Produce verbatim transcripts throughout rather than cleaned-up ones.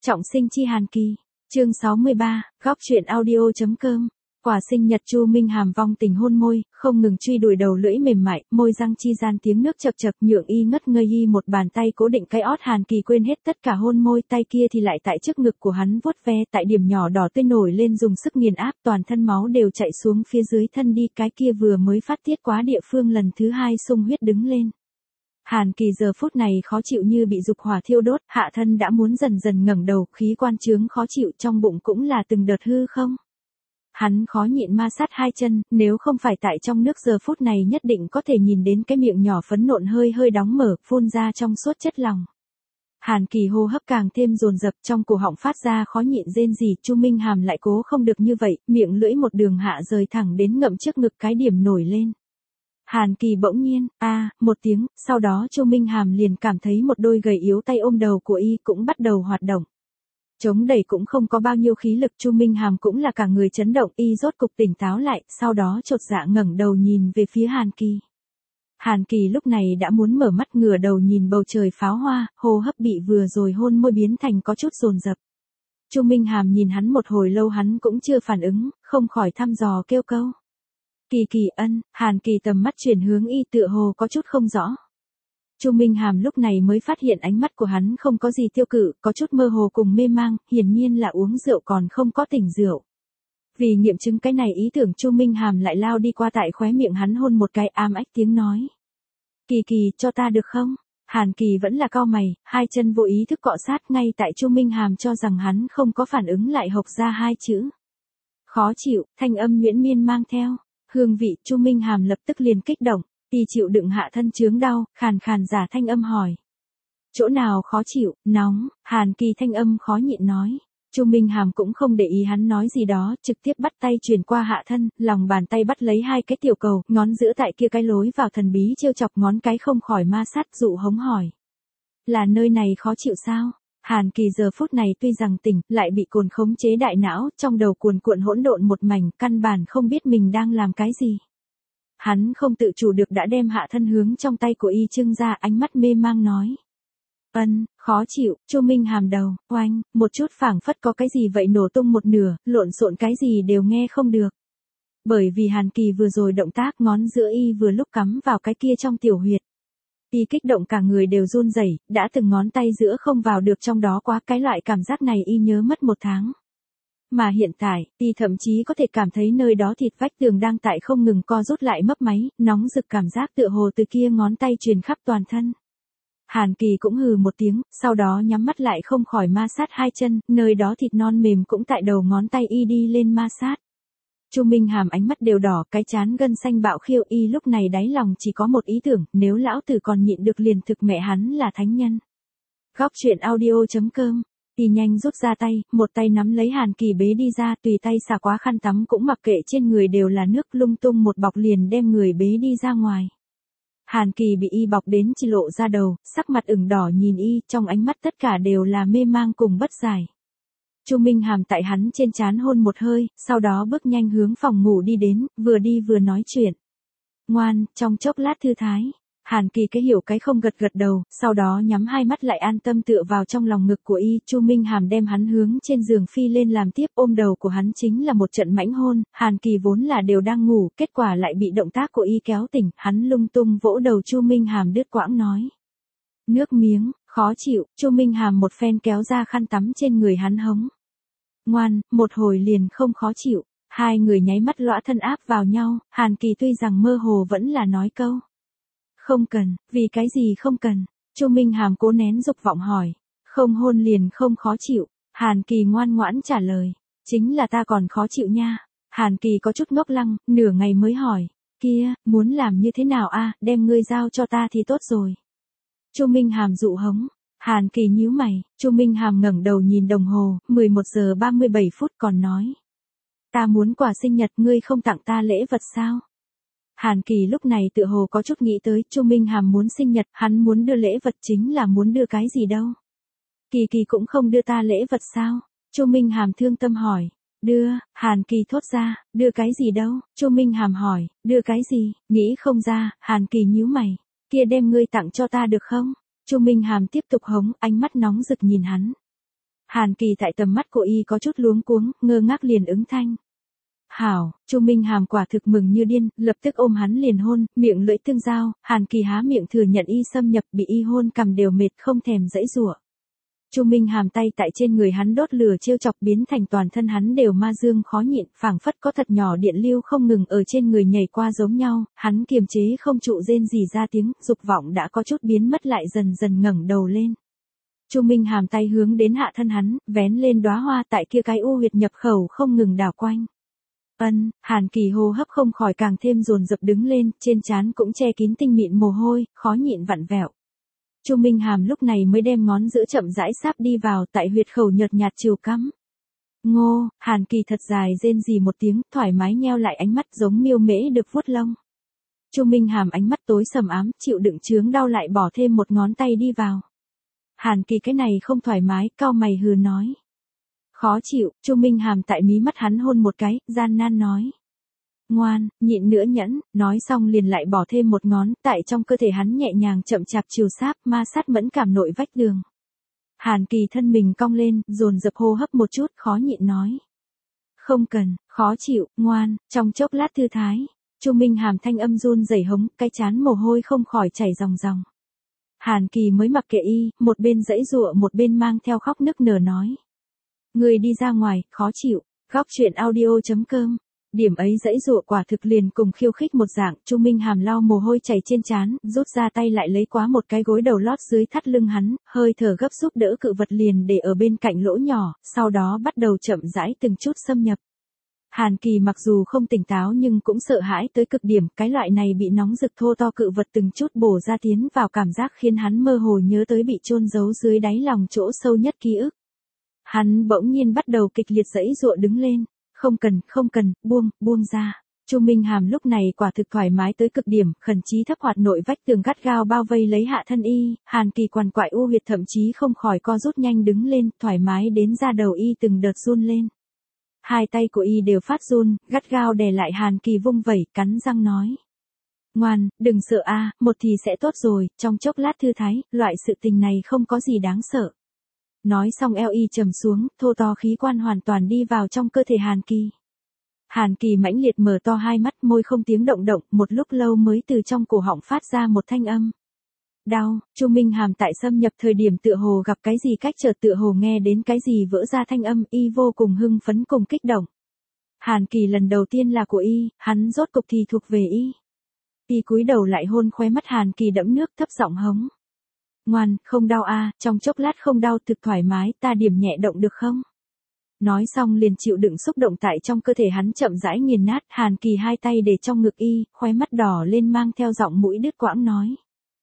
Trọng sinh chi Hàn Kỳ. Chương sáu mươi ba, góc truyện audio.com. Quà sinh nhật Chu Minh Hàm vong tình hôn môi, không ngừng truy đuổi đầu lưỡi mềm mại, môi răng chi gian tiếng nước chập chập nhượng y ngất ngây y một bàn tay cố định cái ót Hàn Kỳ quên hết tất cả hôn môi, tay kia thì lại tại trước ngực của hắn vuốt ve, tại điểm nhỏ đỏ tươi nổi lên dùng sức nghiền áp, toàn thân máu đều chạy xuống phía dưới thân đi, cái kia vừa mới phát tiết quá địa phương lần thứ hai sung huyết đứng lên. Hàn Kỳ giờ phút này khó chịu như bị dục hỏa thiêu đốt, hạ thân đã muốn dần dần ngẩng đầu, khí quan trướng khó chịu, trong bụng cũng là từng đợt hư không. Hắn khó nhịn ma sát hai chân, nếu không phải tại trong nước giờ phút này nhất định có thể nhìn đến cái miệng nhỏ phấn nộn hơi hơi đóng mở, phun ra trong suốt chất lòng. Hàn Kỳ hô hấp càng thêm dồn dập, trong cổ họng phát ra khó nhịn rên rỉ, Chu Minh Hàm lại cố không được như vậy, miệng lưỡi một đường hạ rời thẳng đến ngậm trước ngực cái điểm nổi lên. Hàn Kỳ bỗng nhiên, a, à, một tiếng, sau đó Chu Minh Hàm liền cảm thấy một đôi gầy yếu tay ôm đầu của y cũng bắt đầu hoạt động. Chống đẩy cũng không có bao nhiêu khí lực, Chu Minh Hàm cũng là cả người chấn động, y rốt cục tỉnh táo lại, sau đó chột dạ ngẩng đầu nhìn về phía Hàn Kỳ. Hàn Kỳ lúc này đã muốn mở mắt, ngửa đầu nhìn bầu trời pháo hoa, hô hấp bị vừa rồi hôn môi biến thành có chút dồn dập. Chu Minh Hàm nhìn hắn một hồi lâu hắn cũng chưa phản ứng, không khỏi thăm dò kêu câu. Kỳ Kỳ ân, Hàn Kỳ tầm mắt chuyển hướng y tựa hồ có chút không rõ. Chu Minh Hàm lúc này mới phát hiện ánh mắt của hắn không có gì tiêu cự, có chút mơ hồ cùng mê mang, hiển nhiên là uống rượu còn không có tỉnh rượu. Vì nghiệm chứng cái này ý tưởng, Chu Minh Hàm lại lao đi qua tại khóe miệng hắn hôn một cái, ám ách tiếng nói. Kỳ Kỳ, cho ta được không? Hàn Kỳ vẫn là cau mày, hai chân vô ý thức cọ sát, ngay tại Chu Minh Hàm cho rằng hắn không có phản ứng lại hộc ra hai chữ. Khó chịu, thanh âm nhuyễn miên mang theo hương vị, Chu Minh Hàm lập tức liền kích động, y chịu đựng hạ thân chướng đau, khàn khàn giả thanh âm hỏi. Chỗ nào khó chịu, nóng, Hàn Kỳ thanh âm khó nhịn nói. Chu Minh Hàm cũng không để ý hắn nói gì đó, trực tiếp bắt tay truyền qua hạ thân, lòng bàn tay bắt lấy hai cái tiểu cầu, ngón giữa tại kia cái lối vào thần bí trêu chọc, ngón cái không khỏi ma sát, dụ hống hỏi. Là nơi này khó chịu sao? Hàn Kỳ giờ phút này tuy rằng tỉnh, lại bị cồn khống chế đại não, trong đầu cuồn cuộn hỗn độn một mảnh, căn bản không biết mình đang làm cái gì. Hắn không tự chủ được đã đem hạ thân hướng trong tay của y trưng ra, ánh mắt mê mang nói. Ân, khó chịu, Chu Minh Hàm đầu, oanh, một chút phảng phất có cái gì vậy nổ tung một nửa, lộn xộn cái gì đều nghe không được. Bởi vì Hàn Kỳ vừa rồi động tác, ngón giữa y vừa lúc cắm vào cái kia trong tiểu huyệt. Y kích động cả người đều run rẩy, đã từng ngón tay giữa không vào được trong đó quá, cái loại cảm giác này y nhớ mất một tháng. Mà hiện tại, y thậm chí có thể cảm thấy nơi đó thịt vách tường đang tại không ngừng co rút lại mấp máy, nóng rực cảm giác tựa hồ từ kia ngón tay truyền khắp toàn thân. Hàn Kỳ cũng hừ một tiếng, sau đó nhắm mắt lại không khỏi ma sát hai chân, nơi đó thịt non mềm cũng tại đầu ngón tay y đi lên ma sát. Chu Minh Hàm ánh mắt đều đỏ, cái chán gân xanh bạo khiêu, y lúc này đáy lòng chỉ có một ý tưởng, nếu lão tử còn nhịn được liền thực mẹ hắn là thánh nhân. Góc truyện audio.com. Y nhanh rút ra tay, một tay nắm lấy Hàn Kỳ bế đi ra, tùy tay xả quá khăn tắm cũng mặc kệ trên người đều là nước, lung tung một bọc liền đem người bế đi ra ngoài. Hàn Kỳ bị y bọc đến chỉ lộ ra đầu, sắc mặt ửng đỏ nhìn y, trong ánh mắt tất cả đều là mê mang cùng bất giải. Chu Minh Hàm tại hắn trên trán hôn một hơi, sau đó bước nhanh hướng phòng ngủ đi đến, vừa đi vừa nói chuyện. Ngoan, trong chốc lát thư thái. Hàn Kỳ cái hiểu cái không gật gật đầu, sau đó nhắm hai mắt lại an tâm tựa vào trong lòng ngực của y, Chu Minh Hàm đem hắn hướng trên giường phi lên làm tiếp, ôm đầu của hắn chính là một trận mãnh hôn, Hàn Kỳ vốn là đều đang ngủ, kết quả lại bị động tác của y kéo tỉnh, hắn lung tung vỗ đầu Chu Minh Hàm đứt quãng nói. Nước miếng, khó chịu, Chu Minh Hàm một phen kéo ra khăn tắm trên người hắn hống. Ngoan, một hồi liền không khó chịu, hai người nháy mắt lõa thân áp vào nhau, Hàn Kỳ tuy rằng mơ hồ vẫn là nói câu. Không cần, vì cái gì không cần? Chu Minh Hàm cố nén dục vọng hỏi. Không hôn liền không khó chịu. Hàn Kỳ ngoan ngoãn trả lời. Chính là ta còn khó chịu nha. Hàn Kỳ có chút ngốc lăng, nửa ngày mới hỏi. Kia, muốn làm như thế nào a? Đem ngươi giao cho ta thì tốt rồi. Chu Minh Hàm dụ hống. Hàn Kỳ nhíu mày, Chu Minh Hàm ngẩng đầu nhìn đồng hồ, mười một giờ ba mươi bảy phút còn nói. Ta muốn quà sinh nhật, ngươi không tặng ta lễ vật sao? Hàn Kỳ lúc này tựa hồ có chút nghĩ tới, Chu Minh Hàm muốn sinh nhật, hắn muốn đưa lễ vật chính là muốn đưa cái gì đâu. Kỳ Kỳ cũng không đưa ta lễ vật sao? Chu Minh Hàm thương tâm hỏi. Đưa, Hàn Kỳ thốt ra, đưa cái gì đâu? Chu Minh Hàm hỏi, đưa cái gì? Nghĩ không ra, Hàn Kỳ nhíu mày. Kia đem ngươi tặng cho ta được không? Chu Minh Hàm tiếp tục hống, ánh mắt nóng rực nhìn hắn. Hàn Kỳ tại tầm mắt của y có chút luống cuống, ngơ ngác liền ứng thanh. Hảo, Chu Minh Hàm quả thực mừng như điên, lập tức ôm hắn liền hôn, miệng lưỡi tương giao, Hàn Kỳ há miệng thừa nhận y xâm nhập, bị y hôn cằm đều mệt không thèm giãy giụa. Chu Minh Hàm tay tại trên người hắn đốt lửa trêu chọc biến thành toàn thân hắn đều ma dương khó nhịn, phảng phất có thật nhỏ điện lưu không ngừng ở trên người nhảy qua giống nhau, hắn kiềm chế không trụ rên rỉ ra tiếng, dục vọng đã có chút biến mất lại dần dần ngẩng đầu lên. Chu Minh Hàm tay hướng đến hạ thân hắn, vén lên đóa hoa tại kia cái u huyệt nhập khẩu không ngừng đảo quanh. Ân, Hàn Kỳ hô hấp không khỏi càng thêm dồn dập đứng lên, trên trán cũng che kín tinh mịn mồ hôi, khó nhịn vặn vẹo. Chu Minh Hàm lúc này mới đem ngón giữa chậm rãi sáp đi vào tại huyệt khẩu nhợt nhạt chiều cắm. Ngô, Hàn Kỳ thật dài rên rỉ một tiếng, thoải mái nheo lại ánh mắt giống miêu mễ được vuốt lông. Chu Minh Hàm ánh mắt tối sầm ám, chịu đựng chướng đau lại bỏ thêm một ngón tay đi vào. Hàn Kỳ cái này không thoải mái, cau mày hừ nói. Khó chịu, Chu Minh Hàm tại mí mắt hắn hôn một cái, gian nan nói. Ngoan, nhịn nữa nhẫn, nói xong liền lại bỏ thêm một ngón, tại trong cơ thể hắn nhẹ nhàng chậm chạp chiều sáp, ma sát mẫn cảm nội vách đường. Hàn Kỳ thân mình cong lên, dồn dập hô hấp một chút, khó nhịn nói. Không cần, khó chịu, ngoan, trong chốc lát thư thái. Chu Minh Hàm thanh âm run rẩy hống, cái chán mồ hôi không khỏi chảy ròng ròng. Hàn Kỳ mới mặc kệ y, một bên giãy giụa một bên mang theo khóc nức nở nói. Người đi ra ngoài, khó chịu, góc chuyện audio chấm com. Điểm ấy giãy giụa quả thực liền cùng khiêu khích một dạng, Chu Minh Hàm lau mồ hôi chảy trên trán, rút ra tay lại lấy quá một cái gối đầu lót dưới thắt lưng hắn, hơi thở gấp giúp đỡ cự vật liền để ở bên cạnh lỗ nhỏ, sau đó bắt đầu chậm rãi từng chút xâm nhập. Hàn Kỳ mặc dù không tỉnh táo nhưng cũng sợ hãi tới cực điểm, cái loại này bị nóng rực thô to cự vật từng chút bổ ra tiến vào cảm giác khiến hắn mơ hồ nhớ tới bị chôn giấu dưới đáy lòng chỗ sâu nhất ký ức. Hắn bỗng nhiên bắt đầu kịch liệt giãy giụa đứng lên. Không cần, không cần, buông, buông ra. Chu Minh Hàm lúc này quả thực thoải mái tới cực điểm, khẩn chí thấp hoạt nội vách tường gắt gao bao vây lấy hạ thân y, Hàn Kỳ quằn quại u huyệt thậm chí không khỏi co rút nhanh đứng lên, thoải mái đến ra đầu y từng đợt run lên. Hai tay của y đều phát run, gắt gao đè lại Hàn Kỳ vung vẩy, cắn răng nói. Ngoan, đừng sợ a, một thì sẽ tốt rồi, trong chốc lát thư thái, loại sự tình này không có gì đáng sợ. Nói xong eo y trầm xuống, thô to khí quan hoàn toàn đi vào trong cơ thể Hàn Kỳ. Hàn Kỳ mãnh liệt mở to hai mắt, môi không tiếng động động, một lúc lâu mới từ trong cổ họng phát ra một thanh âm. Đau, Chu Minh Hàm tại xâm nhập thời điểm tựa hồ gặp cái gì cách chợt tựa hồ nghe đến cái gì vỡ ra thanh âm, y vô cùng hưng phấn cùng kích động. Hàn Kỳ lần đầu tiên là của y, hắn rốt cục thì thuộc về y. Y cúi đầu lại hôn khóe mắt Hàn Kỳ đẫm nước thấp giọng hống. Ngoan, không đau a, trong chốc lát không đau, thực thoải mái, ta điểm nhẹ động được không? Nói xong liền chịu đựng xúc động tại trong cơ thể hắn chậm rãi nghiền nát, Hàn Kỳ hai tay để trong ngực y, khóe mắt đỏ lên mang theo giọng mũi đứt quãng nói.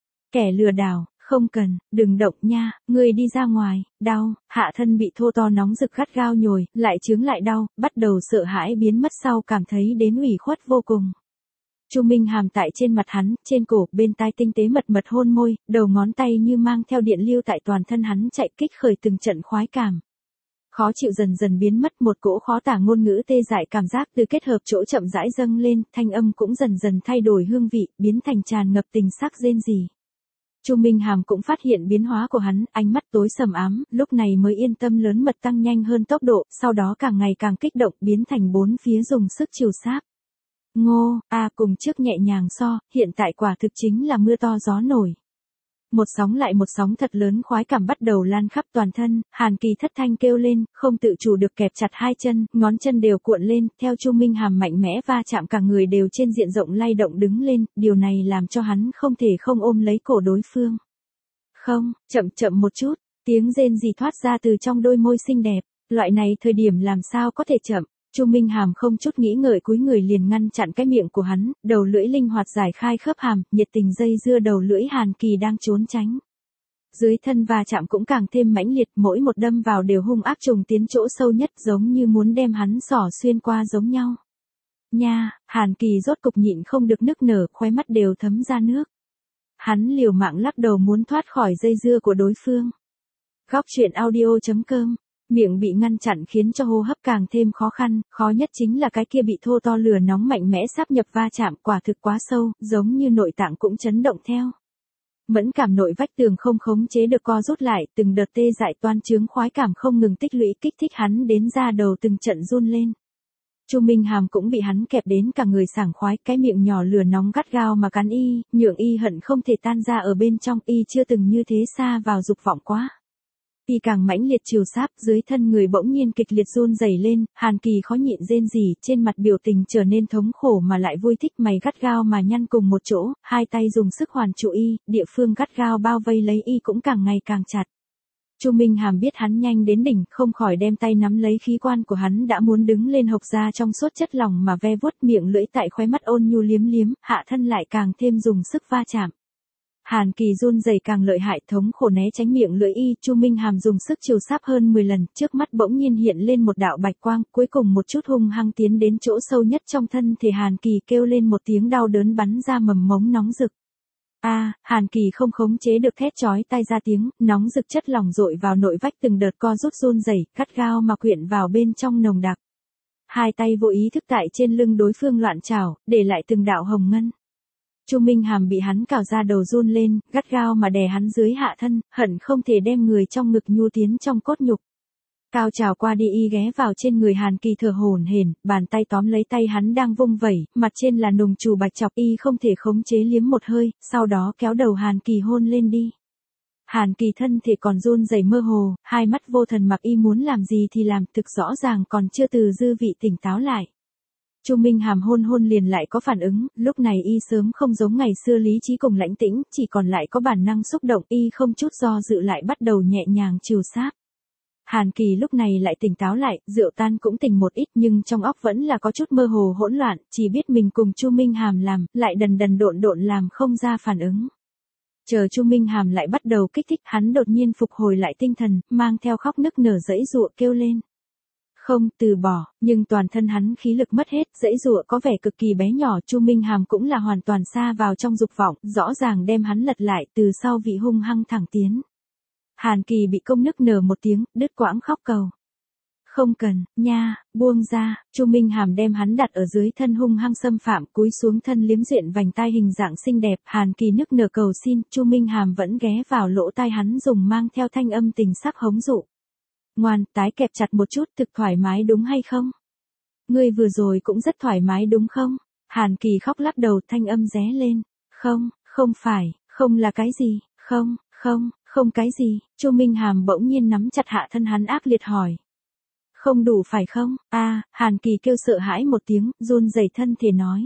Kẻ lừa đảo, không cần, đừng động nha, ngươi đi ra ngoài, đau, hạ thân bị thô to nóng rực gắt gao nhồi, lại chướng lại đau, bắt đầu sợ hãi biến mất sau cảm thấy đến ủy khuất vô cùng. Chu Minh Hàm tại trên mặt hắn, trên cổ, bên tai tinh tế mật mật hôn môi, đầu ngón tay như mang theo điện lưu tại toàn thân hắn chạy kích khởi từng trận khoái cảm. Khó chịu dần dần biến mất, một cỗ khó tả ngôn ngữ tê dại cảm giác từ kết hợp chỗ chậm rãi dâng lên, thanh âm cũng dần dần thay đổi hương vị, biến thành tràn ngập tình sắc rên rỉ. Chu Minh Hàm cũng phát hiện biến hóa của hắn, ánh mắt tối sầm ám, lúc này mới yên tâm lớn mật tăng nhanh hơn tốc độ, sau đó càng ngày càng kích động, biến thành bốn phía dùng sức chiều sáp. Ngô, a cùng trước nhẹ nhàng so, hiện tại quả thực chính là mưa to gió nổi. Một sóng lại một sóng thật lớn khoái cảm bắt đầu lan khắp toàn thân, Hàn Kỳ thất thanh kêu lên, không tự chủ được kẹp chặt hai chân, ngón chân đều cuộn lên, theo Chu Minh Hàm mạnh mẽ va chạm cả người đều trên diện rộng lay động đứng lên, điều này làm cho hắn không thể không ôm lấy cổ đối phương. Không, chậm chậm một chút, tiếng rên rỉ thoát ra từ trong đôi môi xinh đẹp, loại này thời điểm làm sao có thể chậm. Chu Minh Hàm không chút nghĩ ngợi cúi người liền ngăn chặn cái miệng của hắn, đầu lưỡi linh hoạt giải khai khớp hàm, nhiệt tình dây dưa đầu lưỡi Hàn Kỳ đang trốn tránh. Dưới thân va chạm cũng càng thêm mãnh liệt, mỗi một đâm vào đều hung ác trùng tiến chỗ sâu nhất giống như muốn đem hắn xỏ xuyên qua giống nhau. Nha, Hàn Kỳ rốt cục nhịn không được nức nở, khóe mắt đều thấm ra nước. Hắn liều mạng lắc đầu muốn thoát khỏi dây dưa của đối phương. Góc chuyện audio chấm com. Miệng bị ngăn chặn khiến cho hô hấp càng thêm khó khăn, khó nhất chính là cái kia bị thô to lửa nóng mạnh mẽ sáp nhập va chạm, quả thực quá sâu, giống như nội tạng cũng chấn động theo. Mẫn cảm nội vách tường không khống chế được co rút lại, từng đợt tê dại toan trướng khoái cảm không ngừng tích lũy kích thích hắn đến da đầu từng trận run lên. Chu Minh Hàm cũng bị hắn kẹp đến cả người sảng khoái, cái miệng nhỏ lửa nóng gắt gao mà cắn y, nhượng y hận không thể tan ra ở bên trong, y chưa từng như thế xa vào dục vọng quá. Y càng mãnh liệt chiều sáp, dưới thân người bỗng nhiên kịch liệt run rẩy lên, Hàn Kỳ khó nhịn rên rỉ, trên mặt biểu tình trở nên thống khổ mà lại vui thích, mày gắt gao mà nhăn cùng một chỗ, hai tay dùng sức hoàn trụ y, địa phương gắt gao bao vây lấy y cũng càng ngày càng chặt. Chu Minh Hàm biết hắn nhanh đến đỉnh, không khỏi đem tay nắm lấy khí quan của hắn đã muốn đứng lên hộc ra trong suốt chất lỏng mà ve vuốt, miệng lưỡi tại khóe mắt ôn nhu liếm liếm, hạ thân lại càng thêm dùng sức va chạm. Hàn Kỳ run rẩy càng lợi hại, thống khổ né tránh miệng lưỡi y, Chu Minh Hàm dùng sức chiều sáp hơn mười lần, trước mắt bỗng nhiên hiện lên một đạo bạch quang, cuối cùng một chút hung hăng tiến đến chỗ sâu nhất trong thân thể Hàn Kỳ, kêu lên một tiếng đau đớn bắn ra mầm mống nóng rực. A, à, Hàn Kỳ không khống chế được thét chói tai ra tiếng, nóng rực chất lỏng dội vào nội vách, từng đợt co rút run rẩy, gắt gao mà quyện vào bên trong nồng đặc. Hai tay vô ý thức tại trên lưng đối phương loạn trảo, để lại từng đạo hồng ngân. Chu Minh Hàm bị hắn cào ra đầu run lên, gắt gao mà đè hắn dưới hạ thân, hận không thể đem người trong ngực nhu tiến trong cốt nhục. Cao trào qua đi, y ghé vào trên người Hàn Kỳ thở hổn hển, bàn tay tóm lấy tay hắn đang vung vẩy, mặt trên là nùng trù bạch chọc, y không thể khống chế liếm một hơi, sau đó kéo đầu Hàn Kỳ hôn lên đi. Hàn Kỳ thân thể còn run rẩy mơ hồ, hai mắt vô thần mặc y muốn làm gì thì làm, thực rõ ràng còn chưa từ dư vị tỉnh táo lại. Chu Minh Hàm hôn hôn liền lại có phản ứng, lúc này y sớm không giống ngày xưa lý trí cùng lãnh tĩnh, chỉ còn lại có bản năng xúc động, y không chút do dự lại bắt đầu nhẹ nhàng chiều sáp. Hàn Kỳ lúc này lại tỉnh táo lại, rượu tan cũng tỉnh một ít nhưng trong óc vẫn là có chút mơ hồ hỗn loạn, chỉ biết mình cùng Chu Minh Hàm làm, lại đần đần độn độn làm không ra phản ứng. Chờ Chu Minh Hàm lại bắt đầu kích thích, hắn đột nhiên phục hồi lại tinh thần, mang theo khóc nức nở giãy giụa kêu lên. Không, từ bỏ, nhưng toàn thân hắn khí lực mất hết, giãy giụa có vẻ cực kỳ bé nhỏ, Chu Minh Hàm cũng là hoàn toàn xa vào trong dục vọng, rõ ràng đem hắn lật lại, từ sau vị hung hăng thẳng tiến. Hàn Kỳ bị công nức nở một tiếng, đứt quãng khóc cầu. Không cần, nha, buông ra, Chu Minh Hàm đem hắn đặt ở dưới thân hung hăng xâm phạm, cúi xuống thân liếm duyện vành tai hình dạng xinh đẹp, Hàn Kỳ nức nở cầu xin, Chu Minh Hàm vẫn ghé vào lỗ tai hắn dùng mang theo thanh âm tình sắc hống dụ. Ngoan, tái kẹp chặt một chút, thực thoải mái đúng hay không? Ngươi vừa rồi cũng rất thoải mái đúng không? Hàn Kỳ khóc lắc đầu, thanh âm ré lên. Không, không phải, không là cái gì, không, không, không cái gì, Chu Minh Hàm bỗng nhiên nắm chặt hạ thân hắn ác liệt hỏi. Không đủ phải không? A, à, Hàn Kỳ kêu sợ hãi một tiếng, run rẩy thân thể nói.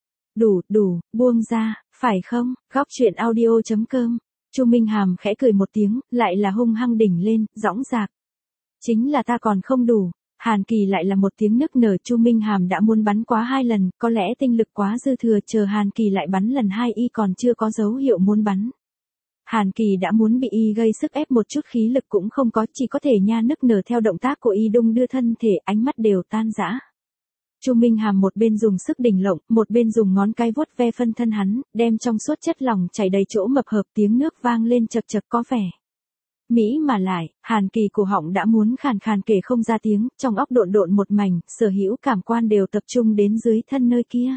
Đủ, đủ, buông ra, phải không? Góc truyện audio chấm com. Chu Minh Hàm khẽ cười một tiếng, lại là hung hăng đỉnh lên, dõng dạc. Chính là ta còn không đủ. Hàn Kỳ lại là một tiếng nức nở, Chu Minh Hàm đã muốn bắn quá hai lần, có lẽ tinh lực quá dư thừa, chờ Hàn Kỳ lại bắn lần hai y còn chưa có dấu hiệu muốn bắn. Hàn Kỳ đã muốn bị y gây sức ép một chút khí lực cũng không có, chỉ có thể nha nức nở theo động tác của y đung đưa thân thể, ánh mắt đều tan rã. Chu Minh Hàm một bên dùng sức đỉnh lộng, một bên dùng ngón cái vuốt ve phân thân hắn, đem trong suốt chất lỏng chảy đầy chỗ mập hợp, tiếng nước vang lên chật chật có vẻ mỹ mà lại, Hàn Kỳ cổ họng đã muốn khàn khàn kể không ra tiếng, trong óc độn độn một mảnh, sở hữu cảm quan đều tập trung đến dưới thân nơi kia.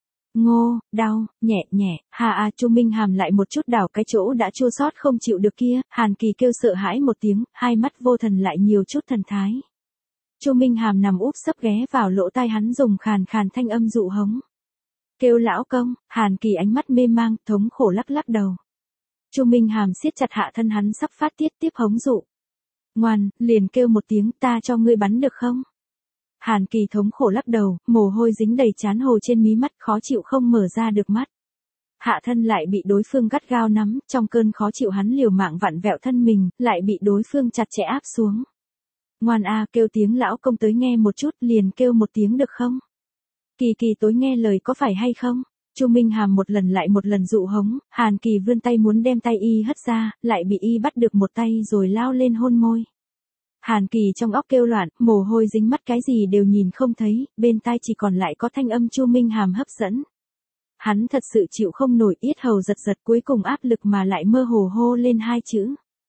Ngô, đau, nhẹ nhẹ, hà à, Chu Minh Hàm lại một chút đảo cái chỗ đã chua xót không chịu được kia, Hàn Kỳ kêu sợ hãi một tiếng, hai mắt vô thần lại nhiều chút thần thái. Chu Minh Hàm nằm úp sấp ghé vào lỗ tai hắn dùng khàn khàn thanh âm dụ hống. Kêu lão công, Hàn Kỳ ánh mắt mê mang, thống khổ lắc lắc đầu. Chu Minh Hàm siết chặt hạ thân hắn sắp phát tiết tiếp hống dụ. Ngoan, liền kêu một tiếng, ta cho ngươi bắn được không? Hàn Kỳ thống khổ lắc đầu, mồ hôi dính đầy trán hồ trên mí mắt, khó chịu không mở ra được mắt. Hạ thân lại bị đối phương gắt gao nắm, trong cơn khó chịu hắn liều mạng vặn vẹo thân mình, lại bị đối phương chặt chẽ áp xuống. Ngoan a, kêu tiếng lão công tới nghe một chút, liền kêu một tiếng được không? Kỳ Kỳ tối nghe lời có phải hay không? Chu Minh Hàm một lần lại một lần dụ hống, Hàn Kỳ vươn tay muốn đem tay y hất ra, lại bị y bắt được một tay rồi lao lên hôn môi. Hàn Kỳ trong óc kêu loạn, mồ hôi dính mắt cái gì đều nhìn không thấy, bên tai chỉ còn lại có thanh âm Chu Minh Hàm hấp dẫn. Hắn thật sự chịu không nổi, yết hầu giật giật, cuối cùng áp lực mà lại mơ hồ hô lên hai chữ.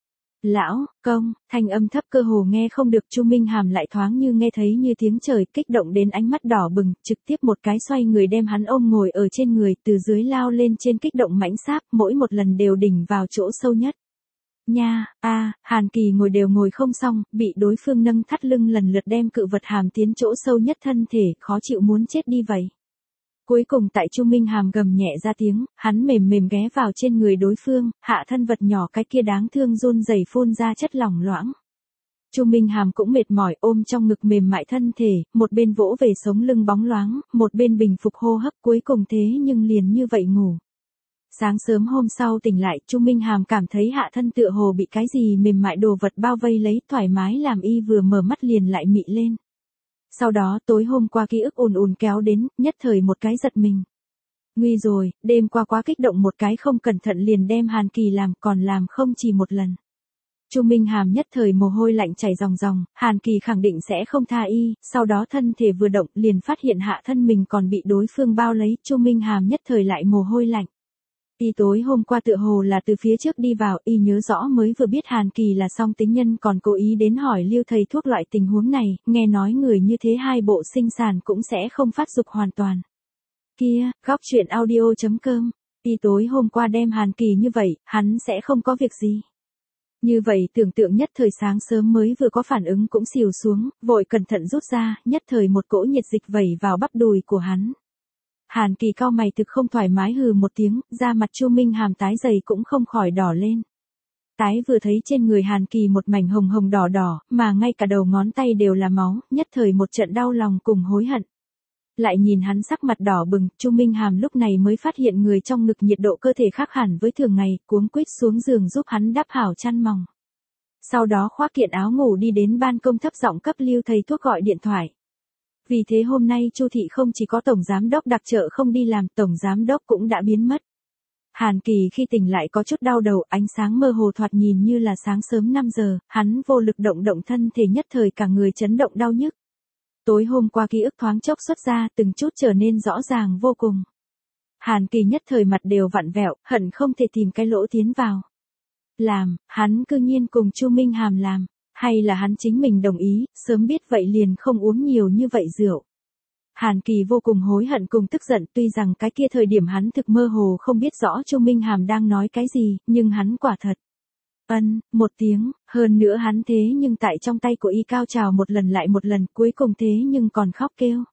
Lão, công, thanh âm thấp cơ hồ nghe không được. Chu Minh Hàm lại thoáng như nghe thấy như tiếng trời, kích động đến ánh mắt đỏ bừng, trực tiếp một cái xoay người đem hắn ôm ngồi ở trên người, từ dưới lao lên trên, kích động mãnh sáp, mỗi một lần đều đỉnh vào chỗ sâu nhất. Nha, a, Hàn Kỳ ngồi đều ngồi không xong, bị đối phương nâng thắt lưng lần lượt đem cự vật hàm tiến chỗ sâu nhất thân thể, khó chịu muốn chết đi vậy. Cuối cùng tại Chu Minh Hàm gầm nhẹ ra tiếng, hắn mềm mềm ghé vào trên người đối phương, hạ thân vật nhỏ cái kia đáng thương run rẩy phun ra chất lỏng loãng. Chu Minh Hàm cũng mệt mỏi ôm trong ngực mềm mại thân thể, một bên vỗ về sống lưng bóng loáng, một bên bình phục hô hấp, cuối cùng thế nhưng liền như vậy ngủ. Sáng sớm hôm sau tỉnh lại, Chu Minh Hàm cảm thấy hạ thân tựa hồ bị cái gì mềm mại đồ vật bao vây lấy, thoải mái làm y vừa mở mắt liền lại mị lên. Sau đó tối hôm qua ký ức ùn ùn kéo đến, nhất thời một cái giật mình. Nguy rồi, đêm qua quá kích động một cái không cẩn thận liền đem Hàn Kỳ làm, còn làm không chỉ một lần. Chu Minh Hàm nhất thời mồ hôi lạnh chảy ròng ròng, Hàn Kỳ khẳng định sẽ không tha y, sau đó thân thể vừa động liền phát hiện hạ thân mình còn bị đối phương bao lấy, Chu Minh Hàm nhất thời lại mồ hôi lạnh. Y tối hôm qua tựa hồ là từ phía trước đi vào, y nhớ rõ mới vừa biết Hàn Kỳ là song tính nhân còn cố ý đến hỏi Lưu thầy thuốc loại tình huống này, nghe nói người như thế hai bộ sinh sản cũng sẽ không phát dục hoàn toàn. Kia, góc truyện audio chấm com, y tối hôm qua đem Hàn Kỳ như vậy, hắn sẽ không có việc gì. Như vậy tưởng tượng nhất thời sáng sớm mới vừa có phản ứng cũng xìu xuống, vội cẩn thận rút ra, nhất thời một cỗ nhiệt dịch vẩy vào bắp đùi của hắn. Hàn Kỳ cau mày thực không thoải mái hừ một tiếng, da mặt Chu Minh Hàm tái dày cũng không khỏi đỏ lên. Tái vừa thấy trên người Hàn Kỳ một mảnh hồng hồng đỏ đỏ, mà ngay cả đầu ngón tay đều là máu, nhất thời một trận đau lòng cùng hối hận. Lại nhìn hắn sắc mặt đỏ bừng, Chu Minh Hàm lúc này mới phát hiện người trong ngực nhiệt độ cơ thể khác hẳn với thường ngày, cuống quýt xuống giường giúp hắn đắp hảo chăn mỏng. Sau đó khoác kiện áo ngủ đi đến ban công thấp giọng cấp Lưu thầy thuốc gọi điện thoại. Vì thế hôm nay Chu thị không chỉ có tổng giám đốc đặc trợ không đi làm, tổng giám đốc cũng đã biến mất. Hàn Kỳ khi tỉnh lại có chút đau đầu, ánh sáng mơ hồ thoạt nhìn như là sáng sớm năm giờ, hắn vô lực động động thân thể nhất thời cả người chấn động đau nhức. Tối hôm qua ký ức thoáng chốc xuất ra, từng chút trở nên rõ ràng vô cùng. Hàn Kỳ nhất thời mặt đều vặn vẹo, hận không thể tìm cái lỗ tiến vào. Làm, hắn cư nhiên cùng Chu Minh Hàm làm. Hay là hắn chính mình đồng ý, sớm biết vậy liền không uống nhiều như vậy rượu. Hàn Kỳ vô cùng hối hận cùng tức giận, tuy rằng cái kia thời điểm hắn thực mơ hồ không biết rõ Chu Minh Hàm đang nói cái gì, nhưng hắn quả thật. Ân, một tiếng, hơn nữa hắn thế nhưng tại trong tay của y cao trào một lần lại một lần, cuối cùng thế nhưng còn khóc kêu.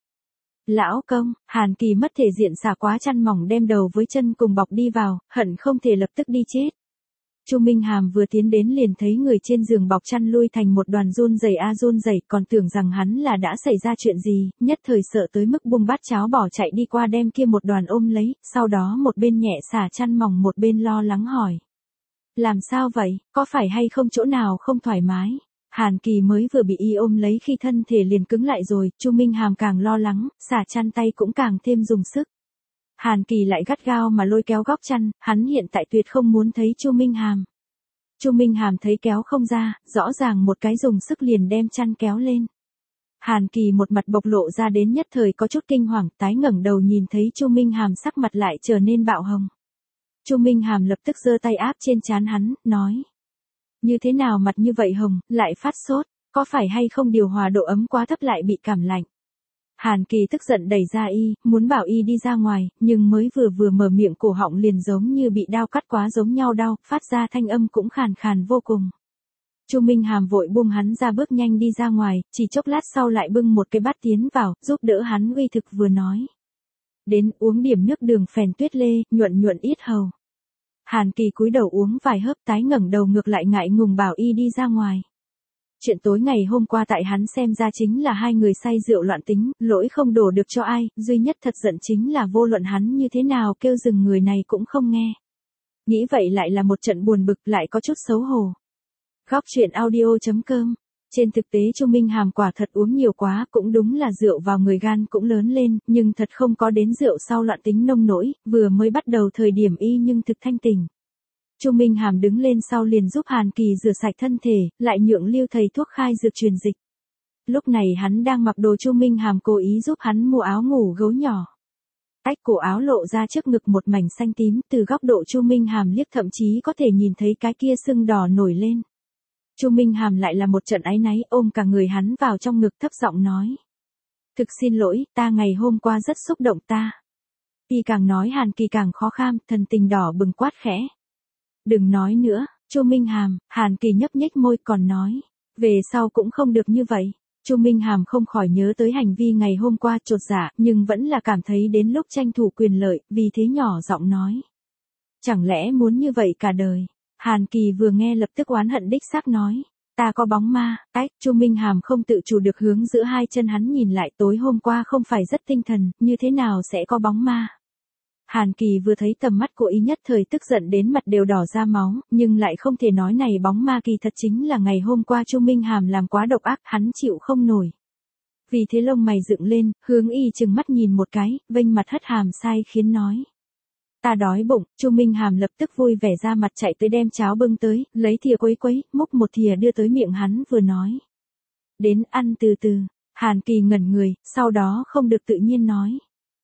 Lão công, Hàn Kỳ mất thể diện xả quá chăn mỏng đem đầu với chân cùng bọc đi vào, hận không thể lập tức đi chết. Chu Minh Hàm vừa tiến đến liền thấy người trên giường bọc chăn lui thành một đoàn run rẩy a run rẩy, còn tưởng rằng hắn là đã xảy ra chuyện gì, nhất thời sợ tới mức buông bát cháo bỏ chạy đi qua đem kia một đoàn ôm lấy, sau đó một bên nhẹ xả chăn mỏng một bên lo lắng hỏi. Làm sao vậy, có phải hay không chỗ nào không thoải mái? Hàn Kỳ mới vừa bị y ôm lấy khi thân thể liền cứng lại rồi, Chu Minh Hàm càng lo lắng, xả chăn tay cũng càng thêm dùng sức. Hàn Kỳ lại gắt gao mà lôi kéo góc chăn, hắn hiện tại tuyệt không muốn thấy Chu Minh Hàm. Chu Minh Hàm thấy kéo không ra, rõ ràng một cái dùng sức liền đem chăn kéo lên. Hàn Kỳ một mặt bộc lộ ra đến nhất thời có chút kinh hoàng, tái ngẩng đầu nhìn thấy Chu Minh Hàm sắc mặt lại trở nên bạo hồng. Chu Minh Hàm lập tức giơ tay áp trên trán hắn, nói. Như thế nào mặt như vậy hồng, lại phát sốt, có phải hay không điều hòa độ ấm quá thấp lại bị cảm lạnh. Hàn Kỳ tức giận đẩy ra y, muốn bảo y đi ra ngoài, nhưng mới vừa vừa mở miệng cổ họng liền giống như bị đao cắt quá giống nhau đau, phát ra thanh âm cũng khàn khàn vô cùng. Chu Minh Hàm vội buông hắn ra bước nhanh đi ra ngoài, chỉ chốc lát sau lại bưng một cái bát tiến vào, giúp đỡ hắn uy thực vừa nói. Đến uống điểm nước đường phèn tuyết lê, nhuận nhuận ít hầu. Hàn Kỳ cúi đầu uống vài hớp tái ngẩng đầu ngược lại ngại ngùng bảo y đi ra ngoài. Chuyện tối ngày hôm qua tại hắn xem ra chính là hai người say rượu loạn tính, lỗi không đổ được cho ai, duy nhất thật giận chính là vô luận hắn như thế nào kêu dừng người này cũng không nghe. Nghĩ vậy lại là một trận buồn bực lại có chút xấu hổ. Góc truyện audio chấm com. Trên thực tế Chu Minh Hàm quả thật uống nhiều quá, cũng đúng là rượu vào người gan cũng lớn lên, nhưng thật không có đến rượu sau loạn tính nông nỗi, vừa mới bắt đầu thời điểm y nhưng thực thanh tỉnh. Chu Minh Hàm đứng lên sau liền giúp Hàn Kỳ rửa sạch thân thể, lại nhượng Lưu thầy thuốc khai dược truyền dịch. Lúc này hắn đang mặc đồ Chu Minh Hàm cố ý giúp hắn mua áo ngủ gấu nhỏ. Tách cổ áo lộ ra trước ngực một mảnh xanh tím, từ góc độ Chu Minh Hàm liếc thậm chí có thể nhìn thấy cái kia sưng đỏ nổi lên. Chu Minh Hàm lại là một trận áy náy, ôm cả người hắn vào trong ngực thấp giọng nói. Thực xin lỗi, ta ngày hôm qua rất xúc động ta. Y càng nói Hàn Kỳ càng khó kham, thần tình đỏ bừng quát khẽ. Đừng nói nữa, Chu Minh Hàm. Hàn Kỳ nhấp nhếch môi còn nói. Về sau cũng không được như vậy. Chu Minh Hàm không khỏi nhớ tới hành vi ngày hôm qua chột dạ, nhưng vẫn là cảm thấy đến lúc tranh thủ quyền lợi, vì thế nhỏ giọng nói. Chẳng lẽ muốn như vậy cả đời? Hàn Kỳ vừa nghe lập tức oán hận đích xác nói. Ta có bóng ma. Ách, Chu Minh Hàm không tự chủ được hướng giữa hai chân hắn nhìn lại, tối hôm qua không phải rất tinh thần, như thế nào sẽ có bóng ma? Hàn Kỳ vừa thấy tầm mắt của y nhất thời tức giận đến mặt đều đỏ ra máu, nhưng lại không thể nói này bóng ma kỳ thật chính là ngày hôm qua Chu Minh Hàm làm quá độc ác, hắn chịu không nổi. Vì thế lông mày dựng lên, hướng y chừng mắt nhìn một cái, vênh mặt hất hàm sai khiến nói. Ta đói bụng. Chu Minh Hàm lập tức vui vẻ ra mặt chạy tới đem cháo bưng tới, lấy thìa quấy quấy, múc một thìa đưa tới miệng hắn vừa nói. Đến ăn từ từ. Hàn Kỳ ngẩn người, sau đó không được tự nhiên nói.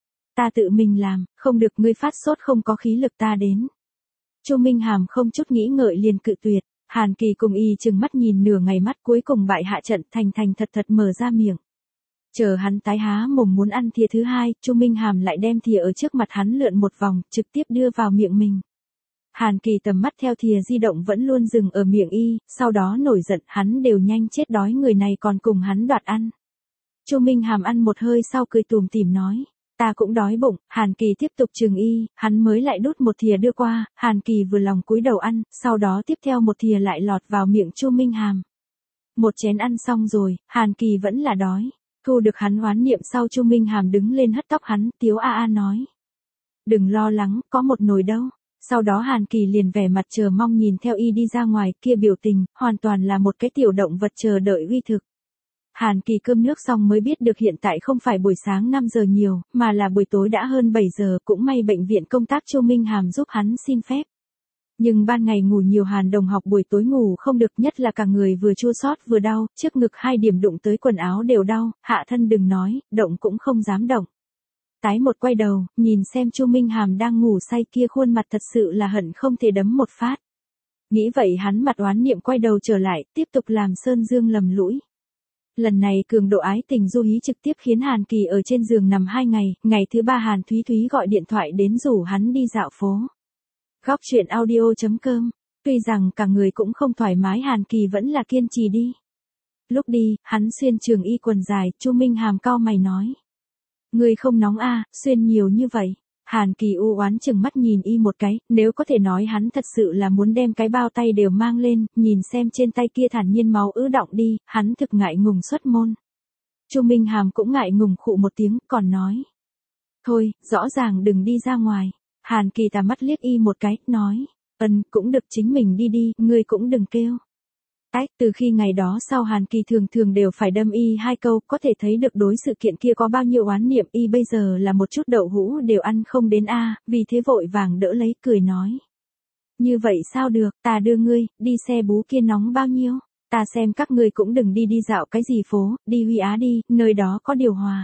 Ta tự mình làm, không được, ngươi phát sốt không có khí lực ta đến. Chu Minh Hàm không chút nghĩ ngợi liền cự tuyệt. Hàn Kỳ cùng y chừng mắt nhìn nửa ngày mắt, cuối cùng bại hạ trận, thành thành thật thật mở ra miệng. Chờ hắn tái há mồm muốn ăn thìa thứ hai, Chu Minh Hàm lại đem thìa ở trước mặt hắn lượn một vòng, trực tiếp đưa vào miệng mình. Hàn Kỳ tầm mắt theo thìa di động vẫn luôn dừng ở miệng y, sau đó nổi giận, hắn đều nhanh chết đói, người này còn cùng hắn đoạt ăn. Chu Minh Hàm ăn một hơi sau cười tủm tỉm nói. Ta cũng đói bụng. Hàn Kỳ tiếp tục chừng y, hắn mới lại đút một thìa đưa qua, Hàn Kỳ vừa lòng cúi đầu ăn, sau đó tiếp theo một thìa lại lọt vào miệng Chu Minh Hàm. Một chén ăn xong rồi, Hàn Kỳ vẫn là đói. Thu được hắn oán niệm sau, Chu Minh Hàm đứng lên hất tóc hắn, tiếu a a nói. Đừng lo lắng, có một nồi đâu. Sau đó Hàn Kỳ liền vẻ mặt chờ mong nhìn theo y đi ra ngoài, kia biểu tình, hoàn toàn là một cái tiểu động vật chờ đợi uy thực. Hàn Kỳ cơm nước xong mới biết được hiện tại không phải buổi sáng năm giờ nhiều, mà là buổi tối đã hơn bảy giờ, cũng may bệnh viện công tác Chu Minh Hàm giúp hắn xin phép. Nhưng ban ngày ngủ nhiều Hàn đồng học buổi tối ngủ không được, nhất là cả người vừa chua xót vừa đau, trước ngực hai điểm đụng tới quần áo đều đau, hạ thân đừng nói, động cũng không dám động. Tái một quay đầu, nhìn xem Chu Minh Hàm đang ngủ say kia khuôn mặt thật sự là hận không thể đấm một phát. Nghĩ vậy hắn mặt oán niệm quay đầu trở lại, tiếp tục làm sơn dương lầm lũi. Lần này cường độ ái tình du hí trực tiếp khiến Hàn Kỳ ở trên giường nằm hai ngày, ngày thứ ba Hàn Thúy Thúy gọi điện thoại đến rủ hắn đi dạo phố. Góc truyện audio chấm com. Tuy rằng cả người cũng không thoải mái, Hàn Kỳ vẫn là kiên trì đi. Lúc đi, hắn xuyên trường y quần dài, Chu Minh Hàm cau mày nói. Người không nóng a, xuyên nhiều như vậy. Hàn Kỳ u oán chừng mắt nhìn y một cái, nếu có thể nói hắn thật sự là muốn đem cái bao tay đều mang lên, nhìn xem trên tay kia thản nhiên máu ứ đọng đi, hắn thực ngại ngùng xuất môn. Chu Minh Hàm cũng ngại ngùng khụ một tiếng, còn nói. Thôi, rõ ràng đừng đi ra ngoài. Hàn Kỳ tà mắt liếc y một cái, nói. Ừm, cũng được, chính mình đi đi, ngươi cũng đừng kêu. Ách, từ khi ngày đó sau Hàn Kỳ thường thường đều phải đâm y hai câu, có thể thấy được đối sự kiện kia có bao nhiêu oán niệm, y bây giờ là một chút đậu hũ đều ăn không đến a, vì thế vội vàng đỡ lấy, cười nói. Như vậy sao được, ta đưa ngươi, đi xe bú kia nóng bao nhiêu, ta xem các ngươi cũng đừng đi đi dạo cái gì phố, đi Huy Á đi, nơi đó có điều hòa.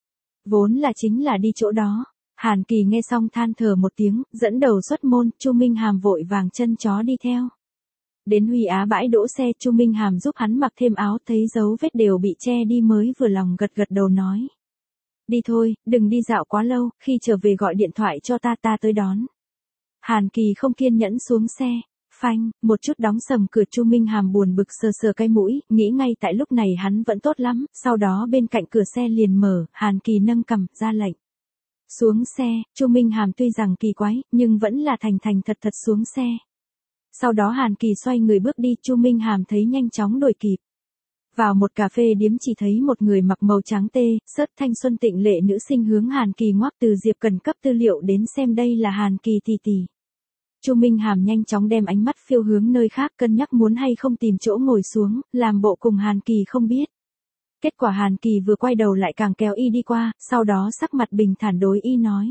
Vốn là chính là đi chỗ đó. Hàn Kỳ nghe xong than thở một tiếng, dẫn đầu xuất môn, Chu Minh Hàm vội vàng chân chó đi theo. Đến Huy Á bãi đỗ xe, Chu Minh Hàm giúp hắn mặc thêm áo, thấy dấu vết đều bị che đi mới vừa lòng gật gật đầu nói. Đi thôi, đừng đi dạo quá lâu, khi trở về gọi điện thoại cho ta, ta tới đón. Hàn Kỳ không kiên nhẫn xuống xe, phanh, một chút đóng sầm cửa. Chu Minh Hàm buồn bực sờ sờ cái mũi, nghĩ ngay tại lúc này hắn vẫn tốt lắm, sau đó bên cạnh cửa xe liền mở, Hàn Kỳ nâng cằm, ra lệnh. Xuống xe, Chu Minh Hàm tuy rằng kỳ quái, nhưng vẫn là thành thành thật thật xuống xe. Sau đó Hàn Kỳ xoay người bước đi, Chu Minh Hàm thấy nhanh chóng đuổi kịp. Vào một cà phê điếm chỉ thấy một người mặc màu trắng tê, sớt thanh xuân tịnh lệ nữ sinh hướng Hàn Kỳ ngoắc, từ Diệp cần cấp tư liệu đến xem đây là Hàn Kỳ tỷ tỷ. Chu Minh Hàm nhanh chóng đem ánh mắt phiêu hướng nơi khác, cân nhắc muốn hay không tìm chỗ ngồi xuống, làm bộ cùng Hàn Kỳ không biết. Kết quả Hàn Kỳ vừa quay đầu lại càng kéo y đi qua, sau đó sắc mặt bình thản đối y nói.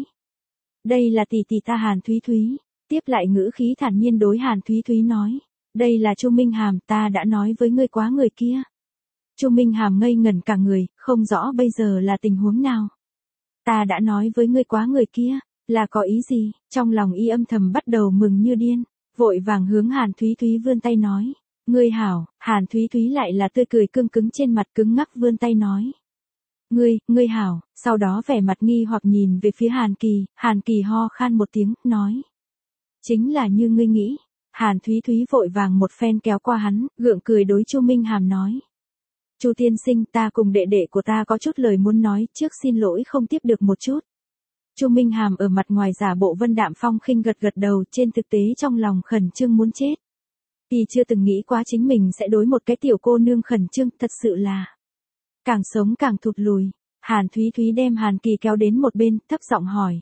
Đây là tỷ tỷ ta Hàn Thúy Thúy. Tiếp lại ngữ khí thản nhiên đối Hàn Thúy Thúy nói. Đây là Chu Minh Hàm, ta đã nói với ngươi quá người kia. Chu Minh Hàm ngây ngẩn cả người, không rõ bây giờ là tình huống nào. Ta đã nói với ngươi quá người kia, là có ý gì? Trong lòng y âm thầm bắt đầu mừng như điên, vội vàng hướng Hàn Thúy Thúy vươn tay nói. Ngươi hảo, Hàn Thúy Thúy lại là tươi cười cương cứng trên mặt cứng ngắc vươn tay nói. Ngươi, ngươi hảo, sau đó vẻ mặt nghi hoặc nhìn về phía Hàn Kỳ, Hàn Kỳ ho khan một tiếng, nói. Chính là như ngươi nghĩ. Hàn Thúy Thúy vội vàng một phen kéo qua hắn, gượng cười đối Chu Minh Hàm nói. Chu tiên sinh, ta cùng đệ đệ của ta có chút lời muốn nói, trước xin lỗi không tiếp được một chút. Chu Minh Hàm ở mặt ngoài giả bộ vân đạm phong khinh gật gật đầu, trên thực tế trong lòng khẩn trương muốn chết. Y chưa từng nghĩ quá chính mình sẽ đối một cái tiểu cô nương khẩn trương, thật sự là càng sống càng thụt lùi. Hàn Thúy Thúy đem Hàn Kỳ kéo đến một bên, thấp giọng hỏi.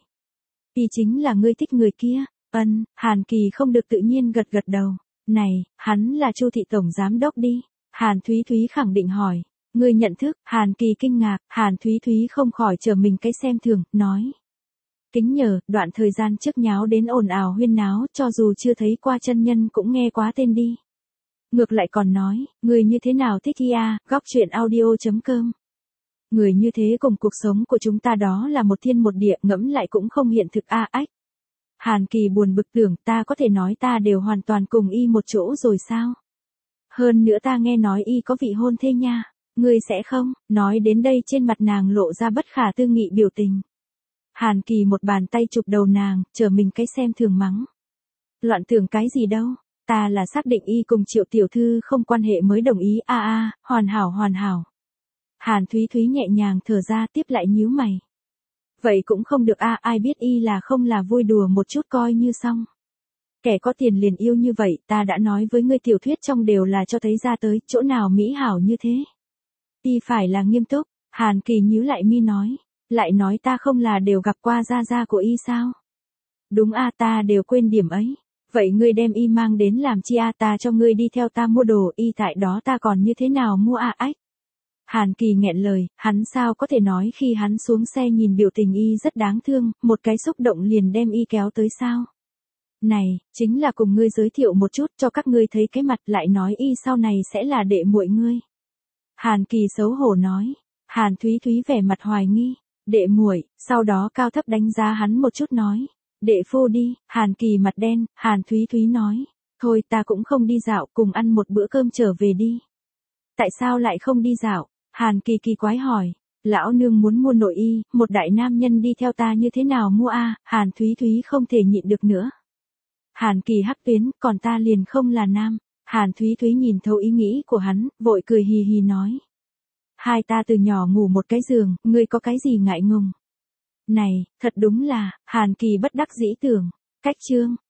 Y chính là ngươi thích người kia? Ân, Hàn Kỳ không được tự nhiên gật gật đầu. Này, hắn là Chu thị tổng giám đốc đi. Hàn Thúy Thúy khẳng định hỏi. Ngươi nhận thức? Hàn Kỳ kinh ngạc, Hàn Thúy Thúy không khỏi trở mình cái xem thường, nói. Kính nhờ, đoạn thời gian trước nháo đến ồn ào huyên náo, cho dù chưa thấy qua chân nhân cũng nghe quá tên đi. Ngược lại còn nói, người như thế nào thích ia, góc truyện audio.com. Người như thế cùng cuộc sống của chúng ta đó là một thiên một địa, ngẫm lại cũng không hiện thực a ách. Hàn Kỳ buồn bực tưởng, ta có thể nói ta đều hoàn toàn cùng y một chỗ rồi sao? Hơn nữa ta nghe nói y có vị hôn thê nha, ngươi sẽ không? Nói đến đây trên mặt nàng lộ ra bất khả tư nghị biểu tình. Hàn Kỳ một bàn tay chụp đầu nàng, chờ mình cái xem thường mắng. Loạn tưởng cái gì đâu, ta là xác định y cùng Triệu tiểu thư không quan hệ mới đồng ý, a a, hoàn hảo hoàn hảo. Hàn Thúy Thúy nhẹ nhàng thở ra, tiếp lại nhíu mày. Vậy cũng không được a, ai biết y là không là vui đùa một chút coi như xong. Kẻ có tiền liền yêu như vậy, ta đã nói với ngươi tiểu thuyết trong đều là cho thấy ra tới, chỗ nào mỹ hảo như thế. Y phải là nghiêm túc, Hàn Kỳ nhíu lại mi nói. Lại nói ta không là đều gặp qua gia gia của y sao? Đúng a, ta đều quên điểm ấy. Vậy ngươi đem y mang đến làm chi a, ta cho ngươi đi theo ta mua đồ, y tại đó ta còn như thế nào mua a ách? Hàn Kỳ nghẹn lời, hắn sao có thể nói khi hắn xuống xe nhìn biểu tình y rất đáng thương, một cái xúc động liền đem y kéo tới sao? Này, chính là cùng ngươi giới thiệu một chút cho các ngươi thấy cái mặt, lại nói y sau này sẽ là đệ muội ngươi. Hàn Kỳ xấu hổ nói. Hàn Thúy Thúy vẻ mặt hoài nghi. Đệ muội, sau đó cao thấp đánh giá hắn một chút nói. Đệ phu đi. Hàn Kỳ mặt đen, Hàn Thúy Thúy nói. Thôi ta cũng không đi dạo, cùng ăn một bữa cơm trở về đi. Tại sao lại không đi dạo? Hàn Kỳ kỳ quái hỏi. Lão nương muốn mua nội y, một đại nam nhân đi theo ta như thế nào mua a? Hàn Thúy Thúy không thể nhịn được nữa. Hàn Kỳ hắc tuyến, còn ta liền không là nam. Hàn Thúy Thúy nhìn thấu ý nghĩ của hắn, vội cười hì hì nói. Hai ta từ nhỏ ngủ một cái giường, ngươi có cái gì ngại ngùng? Này, thật đúng là, Hàn Kỳ bất đắc dĩ tưởng. Cách chương,